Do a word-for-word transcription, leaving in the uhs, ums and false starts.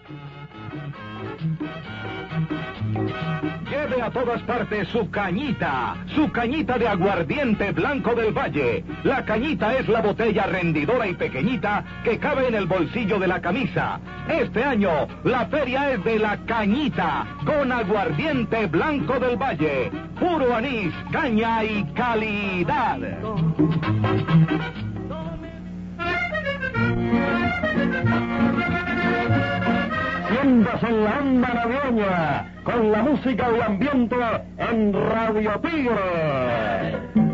Lleve a todas partes su cañita, su cañita de aguardiente blanco del Valle. La cañita es la botella rendidora y pequeñita que cabe en el bolsillo de la camisa. Este año, la feria es de la cañita, con aguardiente blanco del Valle. Puro anís, caña y calidad. Siéntase en la onda navideña, con la música y ambiente en Radio Tigre.